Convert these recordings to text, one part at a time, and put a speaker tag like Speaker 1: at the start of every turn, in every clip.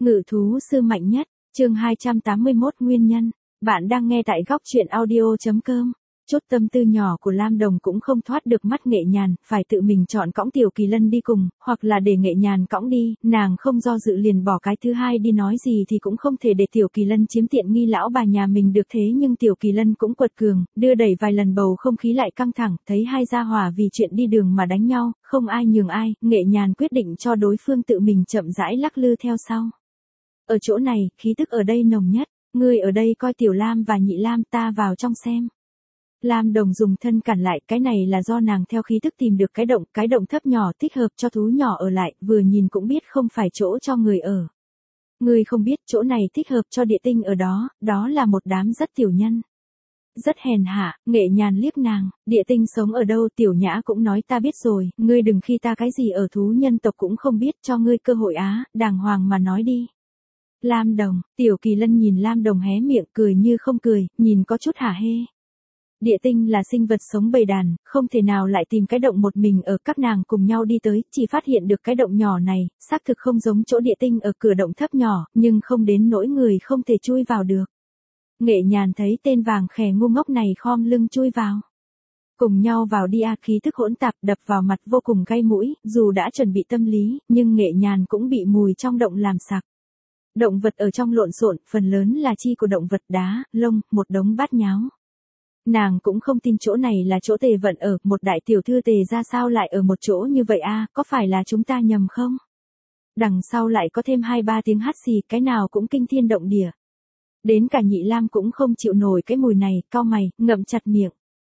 Speaker 1: Ngự thú sư mạnh nhất, chương 281 nguyên nhân. Bạn đang nghe tại góc truyện audio.com. Chút tâm tư nhỏ của Lam Đồng cũng không thoát được mắt Nghệ Nhàn, phải tự mình chọn cõng Tiểu Kỳ Lân đi cùng, hoặc là để Nghệ Nhàn cõng đi, nàng không do dự liền bỏ cái thứ hai đi, nói gì thì cũng không thể để Tiểu Kỳ Lân chiếm tiện nghi lão bà nhà mình được. Thế nhưng Tiểu Kỳ Lân cũng quật cường, đưa đẩy vài lần bầu không khí lại căng thẳng, thấy hai gia hỏa vì chuyện đi đường mà đánh nhau, không ai nhường ai, Nghệ Nhàn quyết định cho đối phương tự mình chậm rãi lắc lư theo sau. Ở chỗ này, khí tức ở đây nồng nhất, ngươi ở đây coi Tiểu Lam và Nhị Lam, ta vào trong xem. Lam Đồng dùng thân cản lại, cái này là do nàng theo khí tức tìm được cái động thấp nhỏ thích hợp cho thú nhỏ ở lại, vừa nhìn cũng biết không phải chỗ cho người ở. Ngươi không biết chỗ này thích hợp cho địa tinh ở đó, đó là một đám rất tiểu nhân. Rất hèn hạ, Nghệ Nhàn liếc nàng, địa tinh sống ở đâu? Tiểu Nhã cũng nói ta biết rồi, ngươi đừng khi ta cái gì ở thú nhân tộc cũng không biết, cho ngươi cơ hội á, đàng hoàng mà nói đi. Lam Đồng, Tiểu Kỳ Lân nhìn Lam Đồng hé miệng cười như không cười, nhìn có chút hả hê. Địa tinh là sinh vật sống bầy đàn, không thể nào lại tìm cái động một mình ở, các nàng cùng nhau đi tới, chỉ phát hiện được cái động nhỏ này, xác thực không giống chỗ địa tinh ở cửa động thấp nhỏ, nhưng không đến nỗi người không thể chui vào được. Nghệ Nhàn thấy tên vàng khè ngu ngốc này khom lưng chui vào. Cùng nhau vào đi a, khí thức hỗn tạp đập vào mặt vô cùng gây mũi, dù đã chuẩn bị tâm lý, nhưng Nghệ Nhàn cũng bị mùi trong động làm sặc. Động vật ở trong lộn xộn, phần lớn là chi của động vật, đá, lông, một đống bát nháo. Nàng cũng không tin chỗ này là chỗ Tề Vận ở, một đại tiểu thư Tề ra sao lại ở một chỗ như vậy a, có phải là chúng ta nhầm không? Đằng sau lại có thêm 2-3 tiếng hắt xì, cái nào cũng kinh thiên động địa. Đến cả Nhị Lam cũng không chịu nổi cái mùi này, cau mày, ngậm chặt miệng.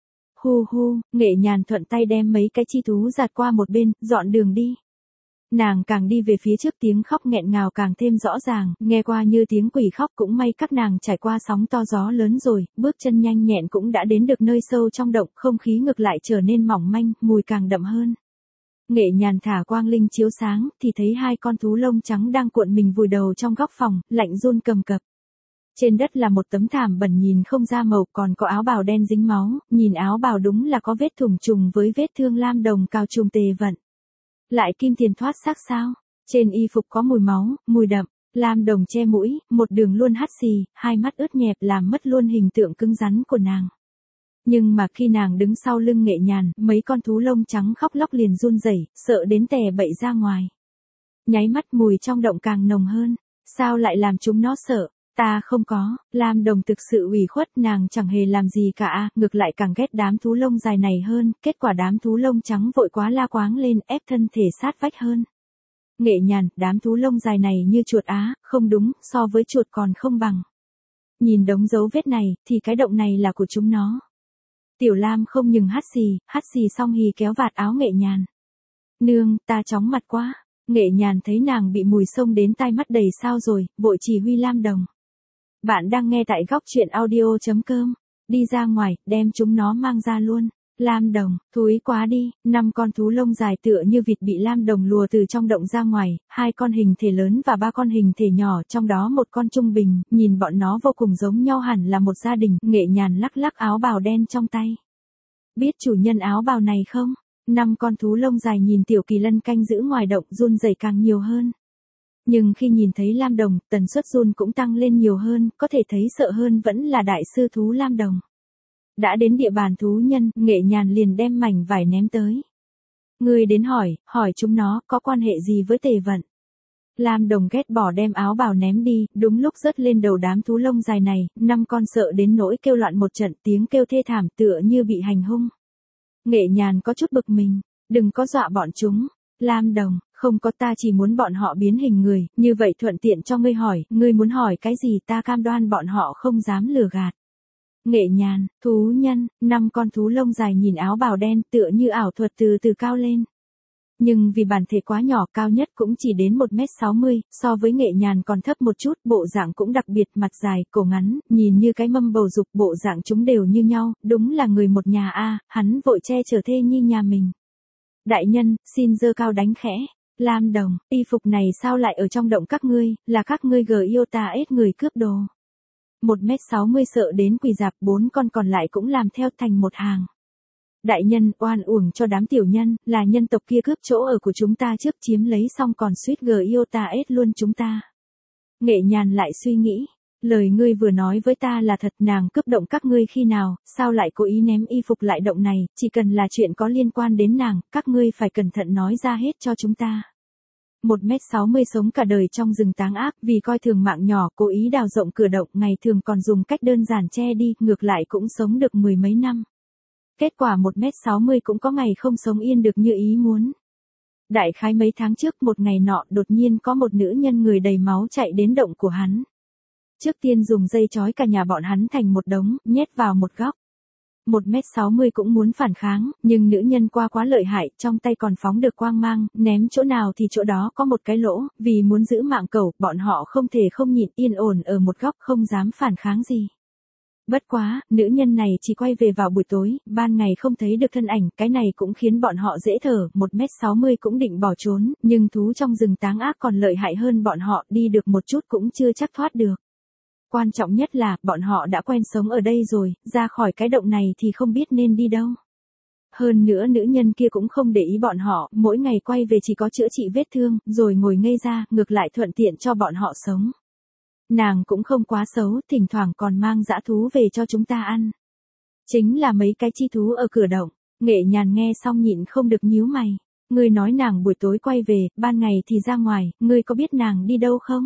Speaker 1: Hu hu, Nghệ Nhàn thuận tay đem mấy cái chi thú giạt qua một bên, dọn đường đi. Nàng càng đi về phía trước tiếng khóc nghẹn ngào càng thêm rõ ràng, nghe qua như tiếng quỷ khóc, cũng may các nàng trải qua sóng to gió lớn rồi, bước chân nhanh nhẹn cũng đã đến được nơi sâu trong động, không khí ngược lại trở nên mỏng manh, mùi càng đậm hơn. Nghệ Nhàn thả quang linh chiếu sáng, thì thấy hai con thú lông trắng đang cuộn mình vùi đầu trong góc phòng, lạnh run cầm cập. Trên đất là một tấm thảm bẩn nhìn không ra màu, còn có áo bào đen dính máu, nhìn áo bào đúng là có vết thủng trùng với vết thương Lam Đồng cào trùng Tề Vận. Lại kim tiền thoát xác sao? Trên y phục có mùi máu, mùi đậm. Lam Đồng che mũi, một đường luôn hắt xì, hai mắt ướt nhẹp làm mất luôn hình tượng cứng rắn của nàng. Nhưng mà khi nàng đứng sau lưng Nghệ Nhàn, mấy con thú lông trắng khóc lóc liền run rẩy, sợ đến tè bậy ra ngoài. Nháy mắt mùi trong động càng nồng hơn. Sao lại làm chúng nó sợ? Ta không có. Lam Đồng thực sự ủy khuất, nàng chẳng hề làm gì cả, ngược lại càng ghét đám thú lông dài này hơn, kết quả đám thú lông trắng vội quá la quáng lên, ép thân thể sát vách hơn. Nghệ Nhàn, đám thú lông dài này như chuột á, không đúng, so với chuột còn không bằng. Nhìn đống dấu vết này, thì cái động này là của chúng nó. Tiểu Lam không ngừng hắt xì xong hì kéo vạt áo Nghệ Nhàn. Nương, ta chóng mặt quá. Nghệ Nhàn thấy nàng bị mùi xông đến tai mắt đầy sao rồi, vội chỉ huy Lam Đồng. Bạn đang nghe tại góc truyện audio.com. Đi ra ngoài, đem chúng nó mang ra luôn. Lam Đồng, thúi quá đi, 5 con thú lông dài tựa như vịt bị Lam Đồng lùa từ trong động ra ngoài, 2 con hình thể lớn và 3 con hình thể nhỏ, trong đó một con trung bình, nhìn bọn nó vô cùng giống nhau, hẳn là một gia đình. Nghệ Nhàn lắc lắc áo bào đen trong tay. Biết chủ nhân áo bào này không? 5 con thú lông dài nhìn Tiểu Kỳ Lân canh giữ ngoài động, run rẩy càng nhiều hơn. Nhưng khi nhìn thấy Lam Đồng, tần suất run cũng tăng lên nhiều hơn, có thể thấy sợ hơn vẫn là đại sư thú Lam Đồng. Đã đến địa bàn thú nhân, Nghệ Nhàn liền đem mảnh vải ném tới. Ngươi đến hỏi chúng nó có quan hệ gì với Tề Vận. Lam Đồng ghét bỏ đem áo bào ném đi, đúng lúc rớt lên đầu đám thú lông dài này, 5 con sợ đến nỗi kêu loạn một trận, tiếng kêu thê thảm tựa như bị hành hung. Nghệ Nhàn có chút bực mình, đừng có dọa bọn chúng. Lam Đồng, không có, ta chỉ muốn bọn họ biến hình người, như vậy thuận tiện cho ngươi hỏi, ngươi muốn hỏi cái gì ta cam đoan bọn họ không dám lừa gạt. Nghệ Nhàn, thú nhân, 5 con thú lông dài nhìn áo bào đen tựa như ảo thuật từ từ cao lên. Nhưng vì bản thể quá nhỏ, cao nhất cũng chỉ đến 1m60, so với Nghệ Nhàn còn thấp một chút, bộ dạng cũng đặc biệt, mặt dài, cổ ngắn, nhìn như cái mâm bầu dục, bộ dạng chúng đều như nhau, đúng là người một nhà a. Hắn vội che chở thê nhi nhà mình. Đại nhân, xin giơ cao đánh khẽ. Lam Đồng, y phục này sao lại ở trong động các ngươi, là các ngươi yêu ta ết người cướp đồ. 1m60 sợ đến quỳ rạp, 4 con còn lại cũng làm theo thành một hàng. Đại nhân, oan uổng cho đám tiểu nhân, là nhân tộc kia cướp chỗ ở của chúng ta trước, chiếm lấy xong còn suýt yêu ta ết luôn chúng ta. Nghệ Nhàn lại suy nghĩ. Lời ngươi vừa nói với ta là thật, nàng cướp động các ngươi khi nào, sao lại cố ý ném y phục lại động này, chỉ cần là chuyện có liên quan đến nàng, các ngươi phải cẩn thận nói ra hết cho chúng ta. 1m60 sống cả đời trong rừng táng ác, vì coi thường mạng nhỏ, cố ý đào rộng cửa động, ngày thường còn dùng cách đơn giản che đi, ngược lại cũng sống được mười mấy năm. Kết quả 1m60 cũng có ngày không sống yên được như ý muốn. Đại khái mấy tháng trước, một ngày nọ, đột nhiên có một nữ nhân người đầy máu chạy đến động của hắn. Trước tiên dùng dây trói cả nhà bọn hắn thành một đống, nhét vào một góc. 1m60 cũng muốn phản kháng, nhưng nữ nhân quá lợi hại, trong tay còn phóng được quang mang, ném chỗ nào thì chỗ đó có một cái lỗ, vì muốn giữ mạng cẩu, bọn họ không thể không nhịn yên ổn ở một góc, không dám phản kháng gì. Bất quá, nữ nhân này chỉ quay về vào buổi tối, ban ngày không thấy được thân ảnh, cái này cũng khiến bọn họ dễ thở, 1m60 cũng định bỏ trốn, nhưng thú trong rừng táng ác còn lợi hại hơn bọn họ, đi được một chút cũng chưa chắc thoát được. Quan trọng nhất là, bọn họ đã quen sống ở đây rồi, ra khỏi cái động này thì không biết nên đi đâu. Hơn nữa nữ nhân kia cũng không để ý bọn họ, mỗi ngày quay về chỉ có chữa trị vết thương, rồi ngồi ngây ra, ngược lại thuận tiện cho bọn họ sống. Nàng cũng không quá xấu, thỉnh thoảng còn mang dã thú về cho chúng ta ăn. Chính là mấy cái chi thú ở cửa động. Nghệ Nhàn nghe xong nhịn không được nhíu mày. Ngươi nói nàng buổi tối quay về, ban ngày thì ra ngoài, ngươi có biết nàng đi đâu không?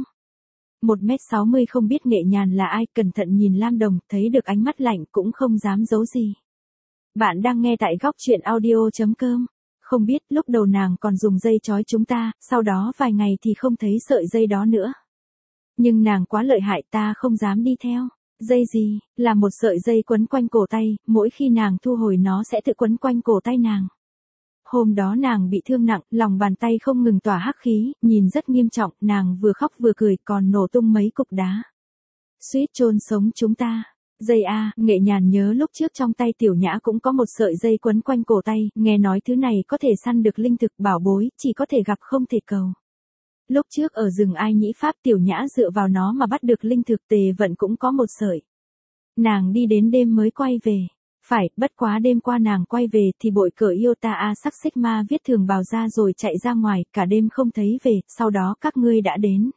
Speaker 1: 1m60 không biết Nghệ Nhàn là ai, cẩn thận nhìn Lam Đồng, thấy được ánh mắt lạnh cũng không dám giấu gì. Bạn đang nghe tại góc chuyện audio.com. Không biết, lúc đầu nàng còn dùng dây trói chúng ta, sau đó vài ngày thì không thấy sợi dây đó nữa. Nhưng nàng quá lợi hại, ta không dám đi theo. Dây gì? Là một sợi dây quấn quanh cổ tay, mỗi khi nàng thu hồi nó sẽ tự quấn quanh cổ tay nàng. Hôm đó nàng bị thương nặng, lòng bàn tay không ngừng tỏa hắc khí, nhìn rất nghiêm trọng, nàng vừa khóc vừa cười, còn nổ tung mấy cục đá. Suýt chôn sống chúng ta. Dây a, Nghệ Nhàn nhớ lúc trước trong tay Tiểu Nhã cũng có một sợi dây quấn quanh cổ tay, nghe nói thứ này có thể săn được linh thực bảo bối, chỉ có thể gặp không thể cầu. Lúc trước ở rừng Ai Nhĩ Pháp Tiểu Nhã dựa vào nó mà bắt được linh thực, Tề Vận cũng có một sợi. Nàng đi đến đêm mới quay về. Phải, bất quá đêm qua nàng quay về thì bội cởi Iota A sắc xích ma viết thường bào ra rồi chạy ra ngoài, cả đêm không thấy về, sau đó các ngươi đã đến.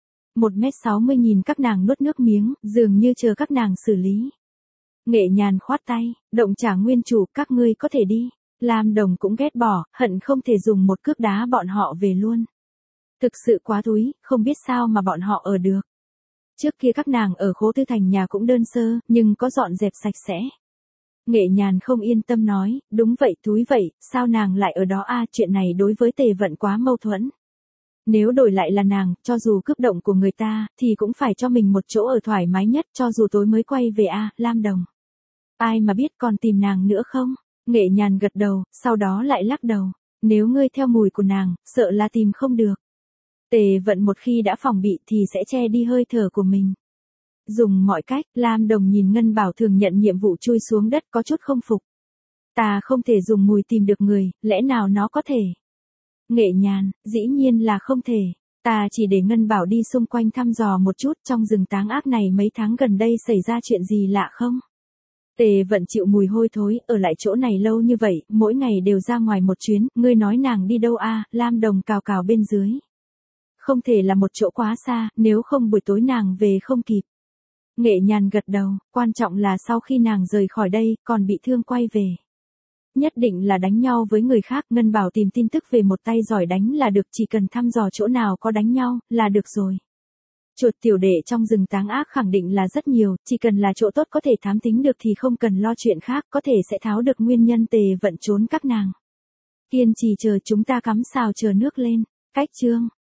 Speaker 1: 1m60 nhìn các nàng nuốt nước miếng, dường như chờ các nàng xử lý. Nghệ Nhàn khoát tay, động trả nguyên chủ, các ngươi có thể đi. Lam Đồng cũng ghét bỏ, hận không thể dùng một cước đá bọn họ về luôn. Thực sự quá túi, không biết sao mà bọn họ ở được. Trước kia các nàng ở Khố Tư Thành nhà cũng đơn sơ, nhưng có dọn dẹp sạch sẽ. Nghệ Nhàn không yên tâm nói, đúng vậy túi vậy, sao nàng lại ở đó a, chuyện này đối với Tề Vận quá mâu thuẫn. Nếu đổi lại là nàng, cho dù cướp động của người ta, thì cũng phải cho mình một chỗ ở thoải mái nhất, cho dù tối mới quay về a, Lam Đồng. Ai mà biết còn tìm nàng nữa không? Nghệ Nhàn gật đầu, sau đó lại lắc đầu. Nếu ngươi theo mùi của nàng, sợ là tìm không được. Tề Vận một khi đã phòng bị thì sẽ che đi hơi thở của mình. Dùng mọi cách, Lam Đồng nhìn Ngân Bảo Thường nhận nhiệm vụ chui xuống đất có chút không phục. Ta không thể dùng mùi tìm được người, lẽ nào nó có thể? Nghệ Nhàn, dĩ nhiên là không thể. Ta chỉ để Ngân Bảo đi xung quanh thăm dò một chút, trong rừng táng ác này mấy tháng gần đây xảy ra chuyện gì lạ không? Tề Vận chịu mùi hôi thối, ở lại chỗ này lâu như vậy, mỗi ngày đều ra ngoài một chuyến, ngươi nói nàng đi đâu a? Lam Đồng cào cào bên dưới. Không thể là một chỗ quá xa, nếu không buổi tối nàng về không kịp. Nghệ Nhàn gật đầu, quan trọng là sau khi nàng rời khỏi đây, còn bị thương quay về. Nhất định là đánh nhau với người khác, Ngân Bảo tìm tin tức về một tay giỏi đánh là được, chỉ cần thăm dò chỗ nào có đánh nhau, là được rồi. Chuột tiểu đệ trong rừng táng ác khẳng định là rất nhiều, chỉ cần là chỗ tốt có thể thám tính được thì không cần lo chuyện khác, có thể sẽ tháo được nguyên nhân Tề Vận trốn các nàng. Kiên trì chờ, chúng ta cắm xào chờ nước lên. Cách chương